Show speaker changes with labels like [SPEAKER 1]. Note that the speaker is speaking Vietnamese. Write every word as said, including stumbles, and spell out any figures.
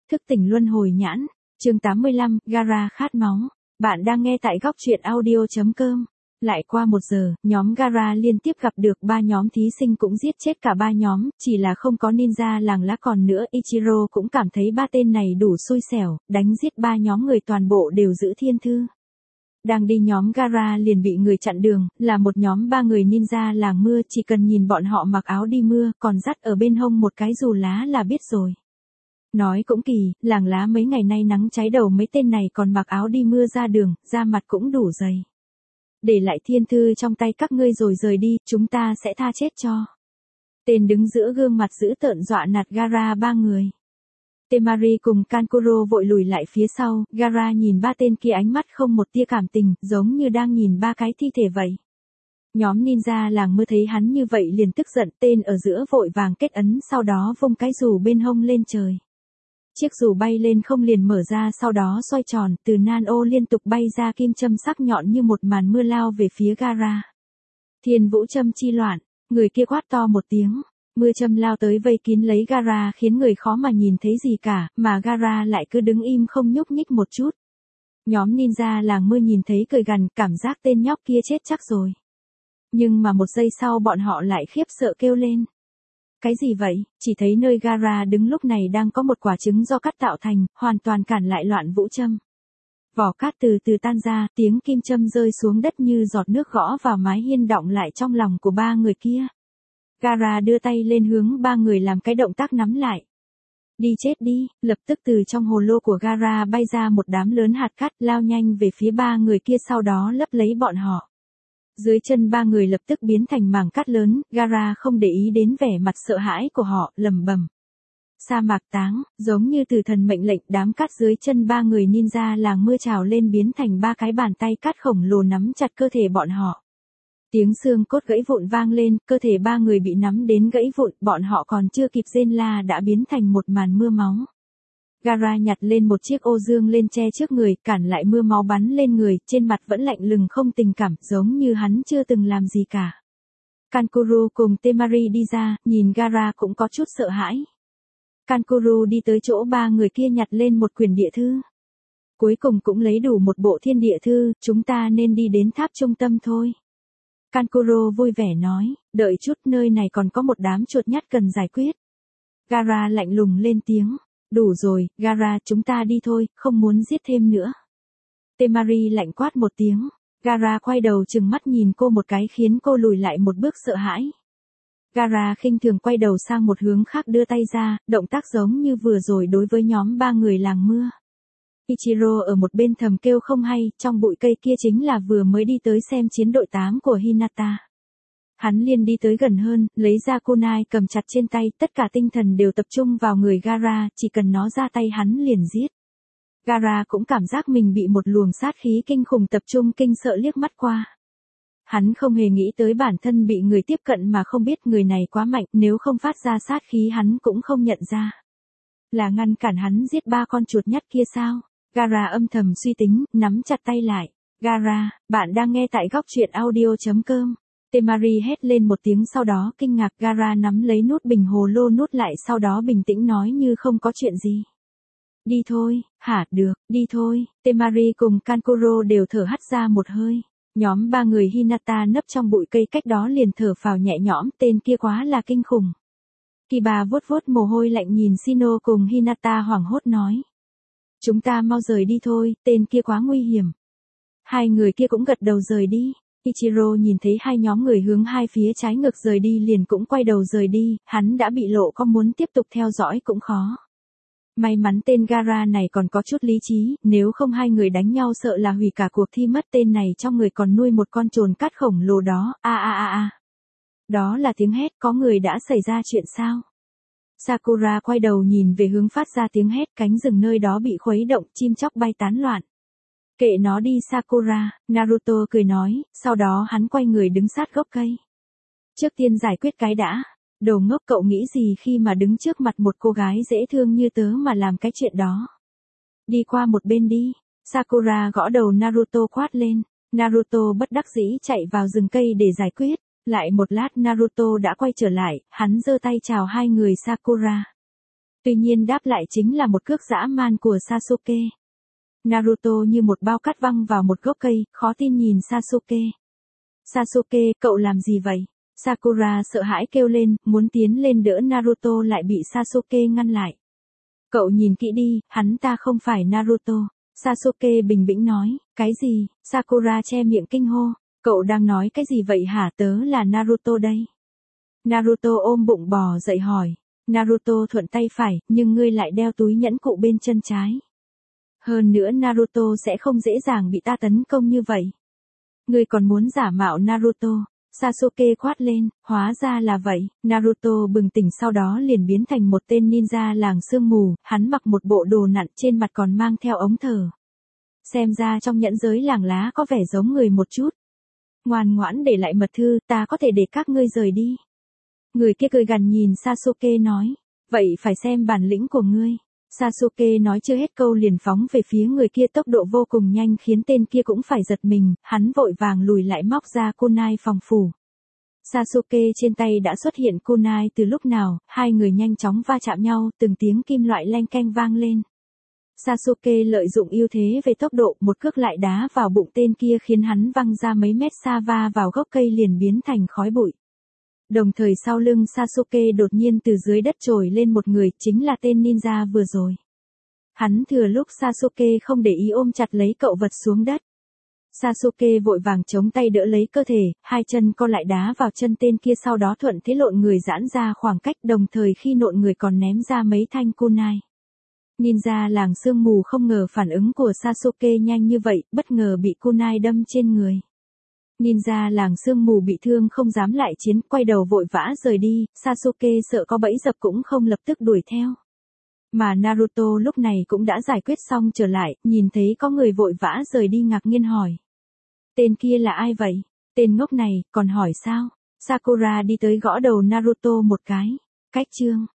[SPEAKER 1] Thức tỉnh luân hồi nhãn, chương tám mươi lăm, Gaara khát máu. Bạn đang nghe tại góc truyện audio chấm com. Lại qua một giờ, nhóm Gaara liên tiếp gặp được ba nhóm thí sinh cũng giết chết cả ba nhóm, chỉ là không có ninja làng lá còn nữa. Ichiro cũng cảm thấy ba tên này đủ xui xẻo, đánh giết ba nhóm người toàn bộ đều giữ thiên thư. Đang đi nhóm Gaara liền bị người chặn đường, là một nhóm ba người ninja làng mưa, chỉ cần nhìn bọn họ mặc áo đi mưa, còn dắt ở bên hông một cái dù lá là biết rồi. Nói cũng kỳ, làng lá mấy ngày nay nắng cháy đầu mấy tên này còn mặc áo đi mưa ra đường, da mặt cũng đủ dày. Để lại thiên thư trong tay các ngươi rồi rời đi, chúng ta sẽ tha chết cho. Tên đứng giữa gương mặt dữ tợn dọa nạt Gaara ba người. Temari cùng Kankuro vội lùi lại phía sau, Gaara nhìn ba tên kia ánh mắt không một tia cảm tình, giống như đang nhìn ba cái thi thể vậy. Nhóm ninja làng mưa thấy hắn như vậy liền tức giận, tên ở giữa vội vàng kết ấn, sau đó vung cái dù bên hông lên trời. Chiếc dù bay lên không liền mở ra, sau đó xoay tròn, từ nan ô liên tục bay ra kim châm sắc nhọn như một màn mưa lao về phía Gaara. Thiên vũ châm chi loạn, người kia quát to một tiếng. Mưa châm lao tới vây kín lấy Gaara khiến người khó mà nhìn thấy gì cả, mà Gaara lại cứ đứng im không nhúc nhích một chút. Nhóm ninja làng mưa nhìn thấy cười gằn, cảm giác tên nhóc kia chết chắc rồi. Nhưng mà một giây sau bọn họ lại khiếp sợ kêu lên. Cái gì vậy? Chỉ thấy nơi Gaara đứng lúc này đang có một quả trứng do cát tạo thành, hoàn toàn cản lại loạn vũ châm. Vỏ cát từ từ tan ra, tiếng kim châm rơi xuống đất như giọt nước gõ vào mái hiên đọng lại trong lòng của ba người kia. Gaara đưa tay lên hướng ba người làm cái động tác nắm lại. Đi chết đi, lập tức từ trong hồ lô của Gaara bay ra một đám lớn hạt cát lao nhanh về phía ba người kia, sau đó lấp lấy bọn họ. Dưới chân ba người lập tức biến thành mảng cát lớn, Gaara không để ý đến vẻ mặt sợ hãi của họ, lẩm bẩm. Sa mạc táng, giống như từ thần mệnh lệnh, đám cát dưới chân ba người ninja làng mưa trào lên biến thành ba cái bàn tay cát khổng lồ nắm chặt cơ thể bọn họ. Tiếng xương cốt gãy vụn vang lên, cơ thể ba người bị nắm đến gãy vụn, bọn họ còn chưa kịp rên la đã biến thành một màn mưa máu. Gaara nhặt lên một chiếc ô dương lên che trước người, cản lại mưa máu bắn lên người, trên mặt vẫn lạnh lùng không tình cảm, giống như hắn chưa từng làm gì cả. Kankuro cùng Temari đi ra, nhìn Gaara cũng có chút sợ hãi. Kankuro đi tới chỗ ba người kia nhặt lên một quyển địa thư. Cuối cùng cũng lấy đủ một bộ thiên địa thư, chúng ta nên đi đến tháp trung tâm thôi. Kankuro vui vẻ nói, đợi chút, nơi này còn có một đám chuột nhắt cần giải quyết. Gaara lạnh lùng lên tiếng, đủ rồi, Gaara, chúng ta đi thôi, không muốn giết thêm nữa. Temari lạnh quát một tiếng, Gaara quay đầu chừng mắt nhìn cô một cái khiến cô lùi lại một bước sợ hãi. Gaara khinh thường quay đầu sang một hướng khác đưa tay ra, động tác giống như vừa rồi đối với nhóm ba người làng mưa. Ichiro ở một bên thầm kêu không hay, trong bụi cây kia chính là vừa mới đi tới xem chiến đội tám của Hinata. Hắn liền đi tới gần hơn, lấy ra kunai cầm chặt trên tay, tất cả tinh thần đều tập trung vào người Gaara, chỉ cần nó ra tay hắn liền giết. Gaara cũng cảm giác mình bị một luồng sát khí kinh khủng tập trung kinh sợ liếc mắt qua. Hắn không hề nghĩ tới bản thân bị người tiếp cận mà không biết người này quá mạnh, nếu không phát ra sát khí hắn cũng không nhận ra. Là ngăn cản hắn giết ba con chuột nhắt kia sao? Gaara âm thầm suy tính, nắm chặt tay lại. Gaara, bạn đang nghe tại góc truyện audio chấm com. Temari hét lên một tiếng sau đó kinh ngạc. Gaara nắm lấy nút bình hồ lô nút lại, sau đó bình tĩnh nói như không có chuyện gì. Đi thôi, hả, được, đi thôi. Temari cùng Kankuro đều thở hắt ra một hơi. Nhóm ba người Hinata nấp trong bụi cây cách đó liền thở phào nhẹ nhõm, tên kia quá là kinh khủng. Kiba vuốt vuốt mồ hôi lạnh nhìn Shino cùng Hinata hoảng hốt nói. Chúng ta mau rời đi thôi, tên kia quá nguy hiểm. Hai người kia cũng gật đầu rời đi. Ichiro nhìn thấy hai nhóm người hướng hai phía trái ngược rời đi liền cũng quay đầu rời đi, hắn đã bị lộ có muốn tiếp tục theo dõi cũng khó. May mắn tên Gaara này còn có chút lý trí, nếu không hai người đánh nhau sợ là hủy cả cuộc thi mất. Tên này trong người còn nuôi một con trồn cát khổng lồ đó, a a a a. Đó là tiếng hét, có người đã xảy ra chuyện sao? Sakura quay đầu nhìn về hướng phát ra tiếng hét, cánh rừng nơi đó bị khuấy động, chim chóc bay tán loạn. Kệ nó đi Sakura, Naruto cười nói, sau đó hắn quay người đứng sát gốc cây. Trước tiên giải quyết cái đã. Đồ ngốc, cậu nghĩ gì khi mà đứng trước mặt một cô gái dễ thương như tớ mà làm cái chuyện đó? Đi qua một bên đi. Sakura gõ đầu Naruto quát lên. Naruto bất đắc dĩ chạy vào rừng cây để giải quyết. Lại một lát Naruto đã quay trở lại, hắn giơ tay chào hai người Sakura. Tuy nhiên đáp lại chính là một cước dã man của Sasuke. Naruto như một bao cát văng vào một gốc cây, khó tin nhìn Sasuke. Sasuke, cậu làm gì vậy? Sakura sợ hãi kêu lên, muốn tiến lên đỡ Naruto lại bị Sasuke ngăn lại. Cậu nhìn kỹ đi, hắn ta không phải Naruto. Sasuke bình tĩnh nói, cái gì? Sakura che miệng kinh hô, cậu đang nói cái gì vậy hả? Tớ là Naruto đây. Naruto ôm bụng bò dậy hỏi. Naruto thuận tay phải, nhưng ngươi lại đeo túi nhẫn cụ bên chân trái. Hơn nữa Naruto sẽ không dễ dàng bị ta tấn công như vậy. Ngươi còn muốn giả mạo Naruto. Sasuke quát lên, hóa ra là vậy. Naruto bừng tỉnh sau đó liền biến thành một tên ninja làng sương mù, hắn mặc một bộ đồ nặn trên mặt còn mang theo ống thở. Xem ra trong nhẫn giới làng lá có vẻ giống người một chút. Ngoan ngoãn để lại mật thư, ta có thể để các ngươi rời đi. Người kia cười gằn nhìn Sasuke nói, vậy phải xem bản lĩnh của ngươi. Sasuke nói chưa hết câu liền phóng về phía người kia, tốc độ vô cùng nhanh khiến tên kia cũng phải giật mình, hắn vội vàng lùi lại móc ra kunai phòng phủ. Sasuke trên tay đã xuất hiện kunai từ lúc nào, hai người nhanh chóng va chạm nhau, từng tiếng kim loại leng keng vang lên. Sasuke lợi dụng ưu thế về tốc độ, một cước lại đá vào bụng tên kia khiến hắn văng ra mấy mét xa, va vào gốc cây liền biến thành khói bụi. Đồng thời sau lưng Sasuke đột nhiên từ dưới đất trồi lên một người, chính là tên ninja vừa rồi. Hắn thừa lúc Sasuke không để ý ôm chặt lấy cậu vật xuống đất. Sasuke vội vàng chống tay đỡ lấy cơ thể, hai chân co lại đá vào chân tên kia, sau đó thuận thế lộn người giãn ra khoảng cách, đồng thời khi lộn người còn ném ra mấy thanh kunai. Ninja làng sương mù không ngờ phản ứng của Sasuke nhanh như vậy, bất ngờ bị kunai đâm trên người. Ninja làng sương mù bị thương không dám lại chiến, quay đầu vội vã rời đi, Sasuke sợ có bẫy dập cũng không lập tức đuổi theo. Mà Naruto lúc này cũng đã giải quyết xong trở lại, nhìn thấy có người vội vã rời đi ngạc nhiên hỏi. Tên kia là ai vậy? Tên ngốc này, còn hỏi sao? Sakura đi tới gõ đầu Naruto một cái. Cách chương.